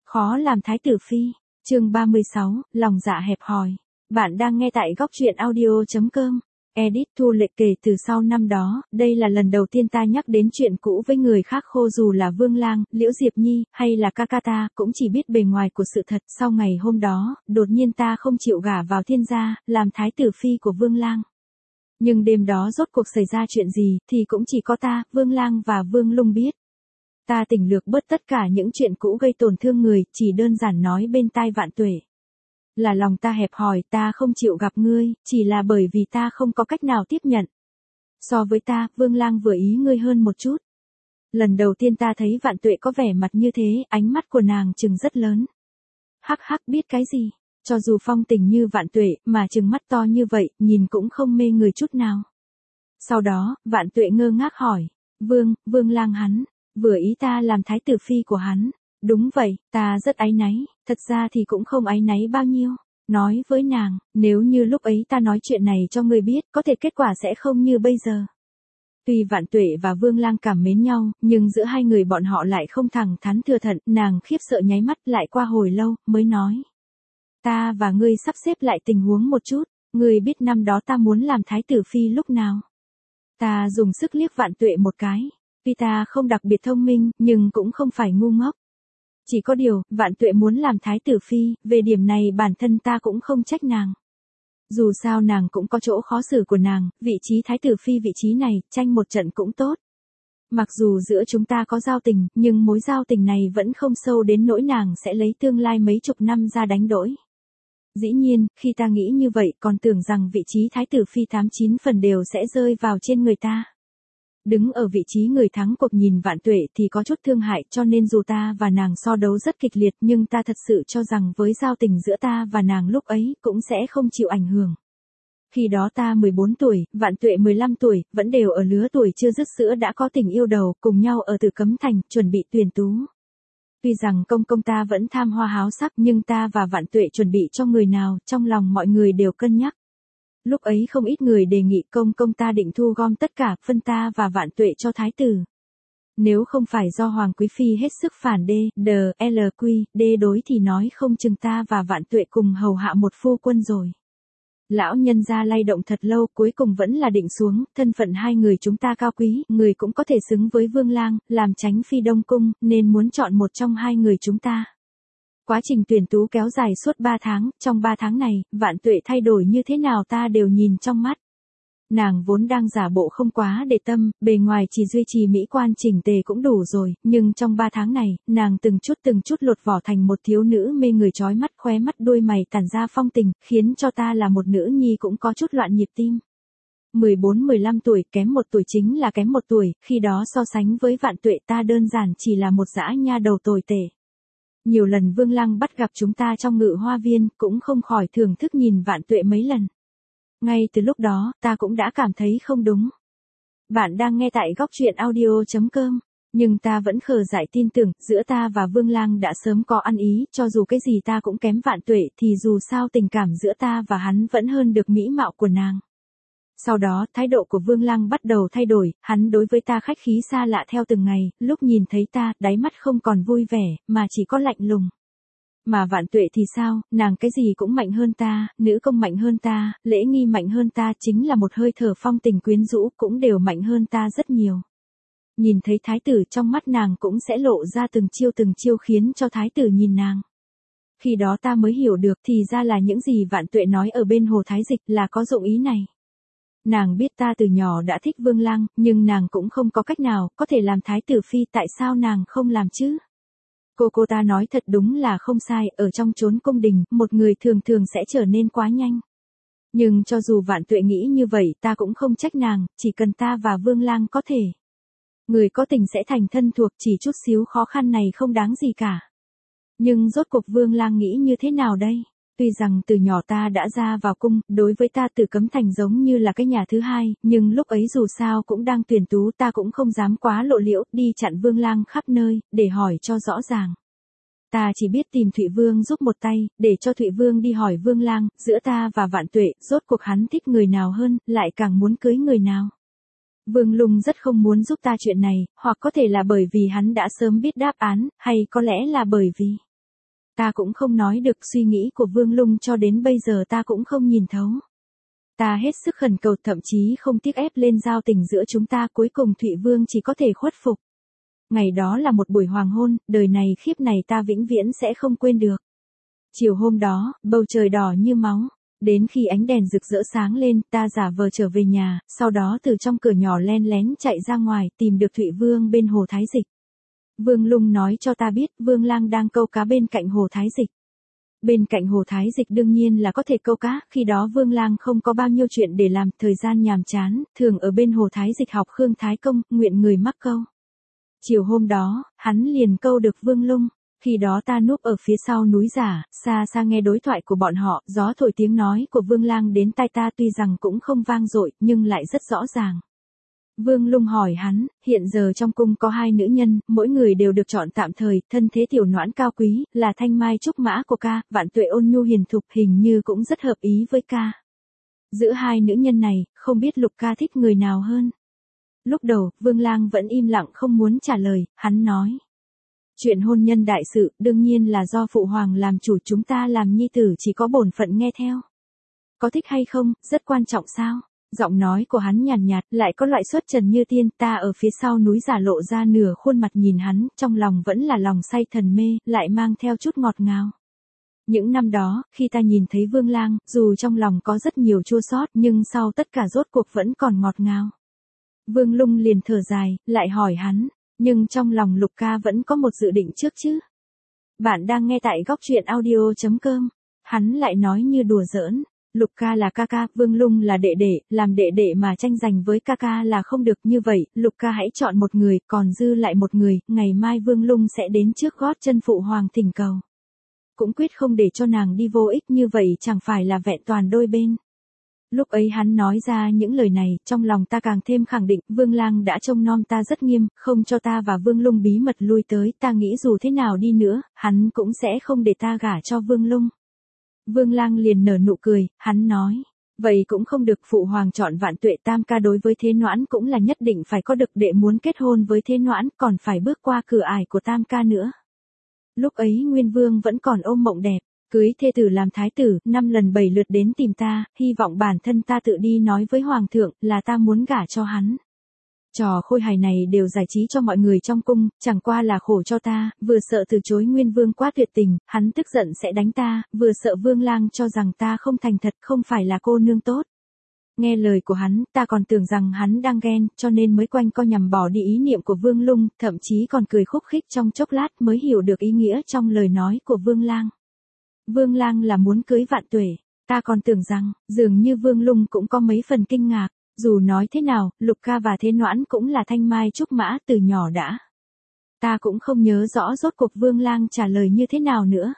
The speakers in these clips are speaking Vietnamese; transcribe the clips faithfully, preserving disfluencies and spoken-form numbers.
Khó làm thái tử phi. Chương ba mươi sáu, lòng dạ hẹp hòi. Bạn đang nghe tại góc truyện audio chấm com. Edit Thu Lệ kể từ sau năm đó, đây là lần đầu tiên ta nhắc đến chuyện cũ với người khác, khô dù là Vương Lang, Liễu Diệp Nhi, hay là ca ca ta, cũng chỉ biết bề ngoài của sự thật. Sau ngày hôm đó, đột nhiên ta không chịu gả vào Thiên gia, làm thái tử phi của Vương Lang. Nhưng đêm đó rốt cuộc xảy ra chuyện gì, thì cũng chỉ có ta, Vương Lang và Vương Lung biết. Ta tỉnh lược bớt tất cả những chuyện cũ gây tổn thương người, chỉ đơn giản nói bên tai Vạn Tuệ. Là lòng ta hẹp hòi, ta không chịu gặp ngươi, chỉ là bởi vì ta không có cách nào tiếp nhận. So với ta, Vương Lang vừa ý ngươi hơn một chút. Lần đầu tiên ta thấy Vạn Tuệ có vẻ mặt như thế, ánh mắt của nàng trừng rất lớn. Hắc hắc, biết cái gì, cho dù phong tình như Vạn Tuệ, mà trừng mắt to như vậy, nhìn cũng không mê người chút nào. Sau đó, Vạn Tuệ ngơ ngác hỏi, Vương, Vương Lang hắn, vừa ý ta làm thái tử phi của hắn. Đúng vậy, ta rất áy náy, thật ra thì cũng không áy náy bao nhiêu. Nói với nàng, nếu như lúc ấy ta nói chuyện này cho ngươi biết, có thể kết quả sẽ không như bây giờ. Tuy Vạn Tuệ và Vương Lang cảm mến nhau, nhưng giữa hai người bọn họ lại không thẳng thắn thừa thận, nàng khiếp sợ nháy mắt, lại qua hồi lâu, mới nói. Ta và ngươi sắp xếp lại tình huống một chút, ngươi biết năm đó ta muốn làm thái tử phi lúc nào. Ta dùng sức liếc Vạn Tuệ một cái. Tuy ta không đặc biệt thông minh, nhưng cũng không phải ngu ngốc. Chỉ có điều, Vạn Tuệ muốn làm thái tử phi, về điểm này bản thân ta cũng không trách nàng. Dù sao nàng cũng có chỗ khó xử của nàng, vị trí thái tử phi vị trí này, tranh một trận cũng tốt. Mặc dù giữa chúng ta có giao tình, nhưng mối giao tình này vẫn không sâu đến nỗi nàng sẽ lấy tương lai mấy chục năm ra đánh đổi. Dĩ nhiên, khi ta nghĩ như vậy còn tưởng rằng vị trí thái tử phi tám chín phần đều sẽ rơi vào trên người ta. Đứng ở vị trí người thắng cuộc nhìn Vạn Tuệ thì có chút thương hại, cho nên dù ta và nàng so đấu rất kịch liệt, nhưng ta thật sự cho rằng với giao tình giữa ta và nàng lúc ấy cũng sẽ không chịu ảnh hưởng. Khi đó ta mười bốn tuổi, Vạn Tuệ mười lăm tuổi, vẫn đều ở lứa tuổi chưa dứt sữa đã có tình yêu đầu, cùng nhau ở Tử Cấm Thành, chuẩn bị tuyển tú. Tuy rằng công công ta vẫn tham hoa háo sắc, nhưng ta và Vạn Tuệ chuẩn bị cho người nào, trong lòng mọi người đều cân nhắc. Lúc ấy không ít người đề nghị công công ta định thu gom tất cả, phân ta và Vạn Tuệ cho thái tử. Nếu không phải do Hoàng Quý Phi hết sức phản D, D, L, Q, D đối thì nói không chừng ta và Vạn Tuệ cùng hầu hạ một phu quân rồi. Lão nhân gia lay động thật lâu, cuối cùng vẫn là định xuống, thân phận hai người chúng ta cao quý, người cũng có thể xứng với Vương Lang, làm tránh phi Đông Cung, nên muốn chọn một trong hai người chúng ta. Quá trình tuyển tú kéo dài suốt ba tháng, trong ba tháng này, Vạn Tuệ thay đổi như thế nào ta đều nhìn trong mắt. Nàng vốn đang giả bộ không quá để tâm, bề ngoài chỉ duy trì mỹ quan chỉnh tề cũng đủ rồi, nhưng trong ba tháng này, nàng từng chút từng chút lột vỏ thành một thiếu nữ mê người chói mắt, khóe mắt đuôi mày tản ra phong tình, khiến cho ta là một nữ nhi cũng có chút loạn nhịp tim. mười bốn mười lăm tuổi, kém một tuổi chính là kém một tuổi, khi đó so sánh với Vạn Tuệ ta đơn giản chỉ là một dã nha đầu tồi tệ. Nhiều lần Vương Lang bắt gặp chúng ta trong Ngự Hoa Viên, cũng không khỏi thưởng thức nhìn Vạn Tuệ mấy lần. Ngay từ lúc đó, ta cũng đã cảm thấy không đúng. Bạn đang nghe tại góc truyện audio chấm com, nhưng ta vẫn khờ dại tin tưởng, giữa ta và Vương Lang đã sớm có ăn ý, cho dù cái gì ta cũng kém Vạn Tuệ thì dù sao tình cảm giữa ta và hắn vẫn hơn được mỹ mạo của nàng. Sau đó, thái độ của Vương Lang bắt đầu thay đổi, hắn đối với ta khách khí xa lạ theo từng ngày, lúc nhìn thấy ta, đáy mắt không còn vui vẻ, mà chỉ có lạnh lùng. Mà Vạn Tuệ thì sao, nàng cái gì cũng mạnh hơn ta, nữ công mạnh hơn ta, lễ nghi mạnh hơn ta, chính là một hơi thở phong tình quyến rũ cũng đều mạnh hơn ta rất nhiều. Nhìn thấy thái tử trong mắt nàng cũng sẽ lộ ra từng chiêu từng chiêu khiến cho thái tử nhìn nàng. Khi đó ta mới hiểu được thì ra là những gì Vạn Tuệ nói ở bên Hồ Thái Dịch là có dụng ý này. Nàng biết ta từ nhỏ đã thích Vương Lang, nhưng nàng cũng không có cách nào, có thể làm thái tử phi, tại sao nàng không làm chứ? Cô cô ta nói thật đúng là không sai, ở trong chốn cung đình, một người thường thường sẽ trở nên quá nhanh. Nhưng cho dù Vạn Tuệ nghĩ như vậy, ta cũng không trách nàng, chỉ cần ta và Vương Lang có thể. Người có tình sẽ thành thân thuộc, chỉ chút xíu khó khăn này không đáng gì cả. Nhưng rốt cuộc Vương Lang nghĩ như thế nào đây? Tuy rằng từ nhỏ ta đã ra vào cung, đối với ta Tử Cấm Thành giống như là cái nhà thứ hai, nhưng lúc ấy dù sao cũng đang tuyển tú, ta cũng không dám quá lộ liễu, đi chặn Vương Lang khắp nơi, để hỏi cho rõ ràng. Ta chỉ biết tìm Thụy Vương giúp một tay, để cho Thụy Vương đi hỏi Vương Lang, giữa ta và Vạn Tuệ, rốt cuộc hắn thích người nào hơn, lại càng muốn cưới người nào. Vương Lung rất không muốn giúp ta chuyện này, hoặc có thể là bởi vì hắn đã sớm biết đáp án, hay có lẽ là bởi vì Ta cũng không nói được suy nghĩ của Vương Lung cho đến bây giờ ta cũng không nhìn thấu. Ta hết sức khẩn cầu thậm chí không tiếc ép lên giao tình giữa chúng ta cuối cùng Thụy Vương chỉ có thể khuất phục. Ngày đó là một buổi hoàng hôn, đời này khiếp này ta vĩnh viễn sẽ không quên được. Chiều hôm đó, bầu trời đỏ như máu. Đến khi ánh đèn rực rỡ sáng lên, ta giả vờ trở về nhà, sau đó từ trong cửa nhỏ len lén chạy ra ngoài, tìm được Thụy Vương bên hồ Thái Dịch. Vương Lung nói cho ta biết, Vương Lang đang câu cá bên cạnh hồ Thái Dịch. Bên cạnh hồ Thái Dịch đương nhiên là có thể câu cá, khi đó Vương Lang không có bao nhiêu chuyện để làm, thời gian nhàm chán, thường ở bên hồ Thái Dịch học Khương Thái Công, nguyện người mắc câu. Chiều hôm đó, hắn liền câu được Vương Lung. Khi đó ta núp ở phía sau núi giả, xa xa nghe đối thoại của bọn họ, gió thổi tiếng nói của Vương Lang đến tai ta tuy rằng cũng không vang dội, nhưng lại rất rõ ràng. Vương Lung hỏi hắn, hiện giờ trong cung có hai nữ nhân, mỗi người đều được chọn tạm thời, thân thế tiểu noãn cao quý, là thanh mai trúc mã của ca, vạn tuệ ôn nhu hiền thục, hình như cũng rất hợp ý với ca. Giữa hai nữ nhân này, không biết Lục ca thích người nào hơn. Lúc đầu, Vương Lang vẫn im lặng không muốn trả lời, hắn nói. Chuyện hôn nhân đại sự, đương nhiên là do phụ hoàng làm chủ, chúng ta làm nhi tử chỉ có bổn phận nghe theo. Có thích hay không, rất quan trọng sao? Giọng nói của hắn nhàn nhạt, lại có loại xuất trần như tiên, ta ở phía sau núi giả lộ ra nửa khuôn mặt nhìn hắn, trong lòng vẫn là lòng say thần mê, lại mang theo chút ngọt ngào. Những năm đó, khi ta nhìn thấy Vương Lang, dù trong lòng có rất nhiều chua xót, nhưng sau tất cả rốt cuộc vẫn còn ngọt ngào. Vương Lung liền thở dài, lại hỏi hắn, nhưng trong lòng Lục ca vẫn có một dự định trước chứ? Bạn đang nghe tại góc truyện audio chấm com. Hắn lại nói như đùa giỡn. Lục ca là ca ca, Vương Lung là đệ đệ, làm đệ đệ mà tranh giành với ca ca là không được, như vậy, Lục ca hãy chọn một người, còn dư lại một người, ngày mai Vương Lung sẽ đến trước gót chân phụ hoàng thỉnh cầu. Cũng quyết không để cho nàng đi vô ích, như vậy chẳng phải là vẹn toàn đôi bên. Lúc ấy hắn nói ra những lời này, trong lòng ta càng thêm khẳng định, Vương Lang đã trông nom ta rất nghiêm, không cho ta và Vương Lung bí mật lui tới, ta nghĩ dù thế nào đi nữa, hắn cũng sẽ không để ta gả cho Vương Lung. Vương Lang liền nở nụ cười, hắn nói, vậy cũng không được, phụ hoàng chọn vạn tuệ tam ca đối với Thế Noãn cũng là nhất định phải có được, đệ muốn kết hôn với Thế Noãn, còn phải bước qua cửa ải của tam ca nữa. Lúc ấy Nguyên Vương vẫn còn ôm mộng đẹp. Cưới thê tử làm thái tử, năm lần bảy lượt đến tìm ta, hy vọng bản thân ta tự đi nói với hoàng thượng, là ta muốn gả cho hắn. Trò khôi hài này đều giải trí cho mọi người trong cung, chẳng qua là khổ cho ta, vừa sợ từ chối Nguyên Vương quá tuyệt tình, hắn tức giận sẽ đánh ta, vừa sợ Vương Lang cho rằng ta không thành thật, không phải là cô nương tốt. Nghe lời của hắn, ta còn tưởng rằng hắn đang ghen, cho nên mới quanh co nhằm bỏ đi ý niệm của Vương Lung, thậm chí còn cười khúc khích trong chốc lát mới hiểu được ý nghĩa trong lời nói của Vương Lang. Vương Lang là muốn cưới vạn tuệ, ta còn tưởng rằng, dường như Vương Lung cũng có mấy phần kinh ngạc, dù nói thế nào, Lục ca và Thế Noãn cũng là thanh mai trúc mã từ nhỏ đã. Ta cũng không nhớ rõ rốt cuộc Vương Lang trả lời như thế nào nữa.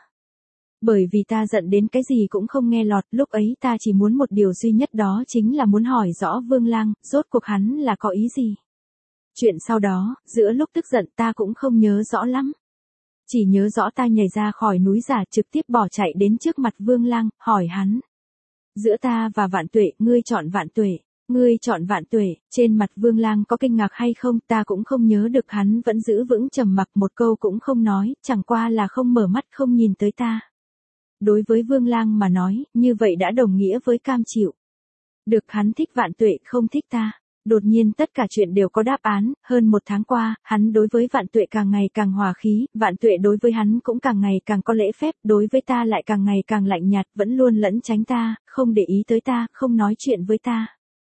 Bởi vì ta giận đến cái gì cũng không nghe lọt, lúc ấy ta chỉ muốn một điều duy nhất, đó chính là muốn hỏi rõ Vương Lang, rốt cuộc hắn là có ý gì. Chuyện sau đó, giữa lúc tức giận ta cũng không nhớ rõ lắm. Chỉ nhớ rõ ta nhảy ra khỏi núi giả, trực tiếp bỏ chạy đến trước mặt Vương Lang, hỏi hắn. Giữa ta và vạn tuệ, ngươi chọn vạn tuệ, ngươi chọn vạn tuệ, trên mặt Vương Lang có kinh ngạc hay không, ta cũng không nhớ được, hắn vẫn giữ vững trầm mặc, một câu cũng không nói, chẳng qua là không mở mắt không nhìn tới ta. Đối với Vương Lang mà nói, như vậy đã đồng nghĩa với cam chịu. Được, hắn thích vạn tuệ, không thích ta. Đột nhiên tất cả chuyện đều có đáp án, hơn một tháng qua, hắn đối với vạn tuệ càng ngày càng hòa khí, vạn tuệ đối với hắn cũng càng ngày càng có lễ phép, đối với ta lại càng ngày càng lạnh nhạt, vẫn luôn lẫn tránh ta, không để ý tới ta, không nói chuyện với ta.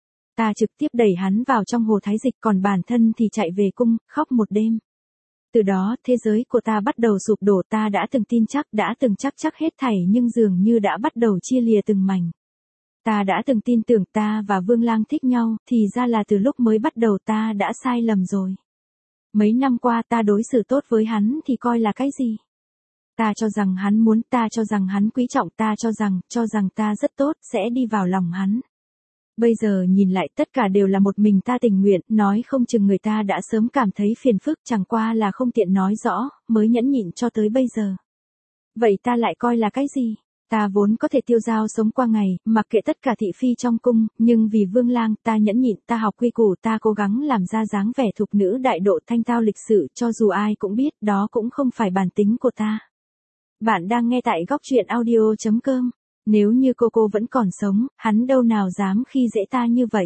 Ta trực tiếp đẩy hắn vào trong hồ Thái Dịch, còn bản thân thì chạy về cung, khóc một đêm. Từ đó, thế giới của ta bắt đầu sụp đổ, ta đã từng tin chắc, đã từng chắc chắc hết thảy, nhưng dường như đã bắt đầu chia lìa từng mảnh. Ta đã từng tin tưởng ta và Vương Lang thích nhau, thì ra là từ lúc mới bắt đầu ta đã sai lầm rồi. Mấy năm qua ta đối xử tốt với hắn thì coi là cái gì? Ta cho rằng hắn muốn, ta cho rằng hắn quý trọng, ta cho rằng, cho rằng ta rất tốt, sẽ đi vào lòng hắn. Bây giờ nhìn lại tất cả đều là một mình ta tình nguyện, nói không chừng người ta đã sớm cảm thấy phiền phức, chẳng qua là không tiện nói rõ, mới nhẫn nhịn cho tới bây giờ. Vậy ta lại coi là cái gì? Ta vốn có thể tiêu dao sống qua ngày, mặc kệ tất cả thị phi trong cung, nhưng vì Vương Lang, ta nhẫn nhịn, ta học quy củ, ta cố gắng làm ra dáng vẻ thục nữ đại độ thanh tao lịch sự, cho dù ai cũng biết, đó cũng không phải bản tính của ta. Bạn đang nghe tại góc truyện audio chấm com. Nếu như cô cô vẫn còn sống, hắn đâu nào dám khi dễ ta như vậy.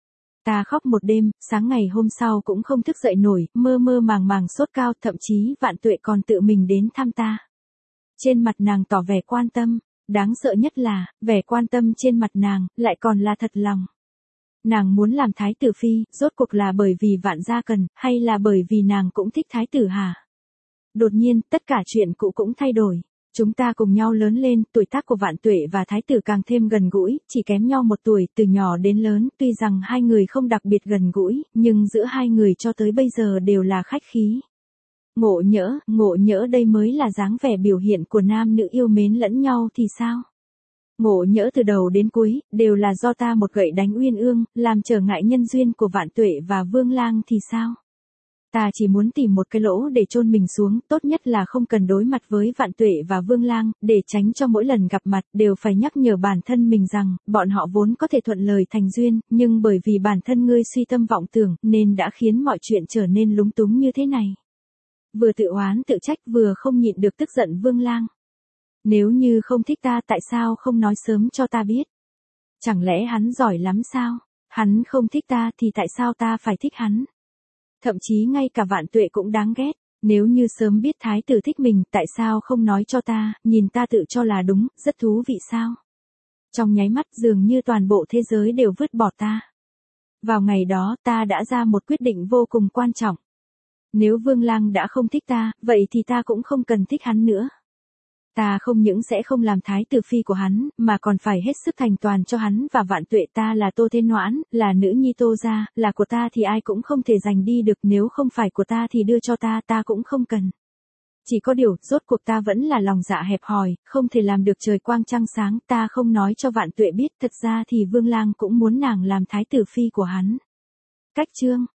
Ta khóc một đêm, sáng ngày hôm sau cũng không thức dậy nổi, mơ mơ màng màng sốt cao, thậm chí Vạn Tuệ còn tự mình đến thăm ta. Trên mặt nàng tỏ vẻ quan tâm, đáng sợ nhất là, vẻ quan tâm trên mặt nàng, lại còn là thật lòng. Nàng muốn làm thái tử phi, rốt cuộc là bởi vì Vạn gia cần, hay là bởi vì nàng cũng thích thái tử hả? Đột nhiên, tất cả chuyện cũ cũng thay đổi. Chúng ta cùng nhau lớn lên, tuổi tác của Vạn Tuệ và thái tử càng thêm gần gũi, chỉ kém nhau một tuổi, từ nhỏ đến lớn, tuy rằng hai người không đặc biệt gần gũi, nhưng giữa hai người cho tới bây giờ đều là khách khí. Ngộ nhỡ, ngộ nhỡ đây mới là dáng vẻ biểu hiện của nam nữ yêu mến lẫn nhau thì sao? Ngộ nhỡ từ đầu đến cuối, đều là do ta một gậy đánh Uyên Ương, làm trở ngại nhân duyên của Vạn Tuệ và Vương Lang thì sao? Ta chỉ muốn tìm một cái lỗ để chôn mình xuống, tốt nhất là không cần đối mặt với Vạn Tuệ và Vương Lang, để tránh cho mỗi lần gặp mặt đều phải nhắc nhở bản thân mình rằng, bọn họ vốn có thể thuận lời thành duyên, nhưng bởi vì bản thân ngươi suy tâm vọng tưởng, nên đã khiến mọi chuyện trở nên lúng túng như thế này. Vừa tự oán tự trách vừa không nhịn được tức giận Vương Lang. Nếu như không thích ta tại sao không nói sớm cho ta biết? Chẳng lẽ hắn giỏi lắm sao? Hắn không thích ta thì tại sao ta phải thích hắn? Thậm chí ngay cả Vạn Tuệ cũng đáng ghét. Nếu như sớm biết thái tử thích mình, tại sao không nói cho ta, nhìn ta tự cho là đúng, rất thú vị sao? Trong nháy mắt dường như toàn bộ thế giới đều vứt bỏ ta. Vào ngày đó ta đã ra một quyết định vô cùng quan trọng. Nếu Vương Lang đã không thích ta, vậy thì ta cũng không cần thích hắn nữa. Ta không những sẽ không làm thái tử phi của hắn, mà còn phải hết sức thành toàn cho hắn và Vạn Tuệ. Ta là Tô Thiên Noãn, là nữ nhi Tô gia, là của ta thì ai cũng không thể giành đi được, nếu không phải của ta thì đưa cho ta, ta cũng không cần. Chỉ có điều, rốt cuộc ta vẫn là lòng dạ hẹp hòi, không thể làm được trời quang trăng sáng, ta không nói cho Vạn Tuệ biết, thật ra thì Vương Lang cũng muốn nàng làm thái tử phi của hắn. Cách chương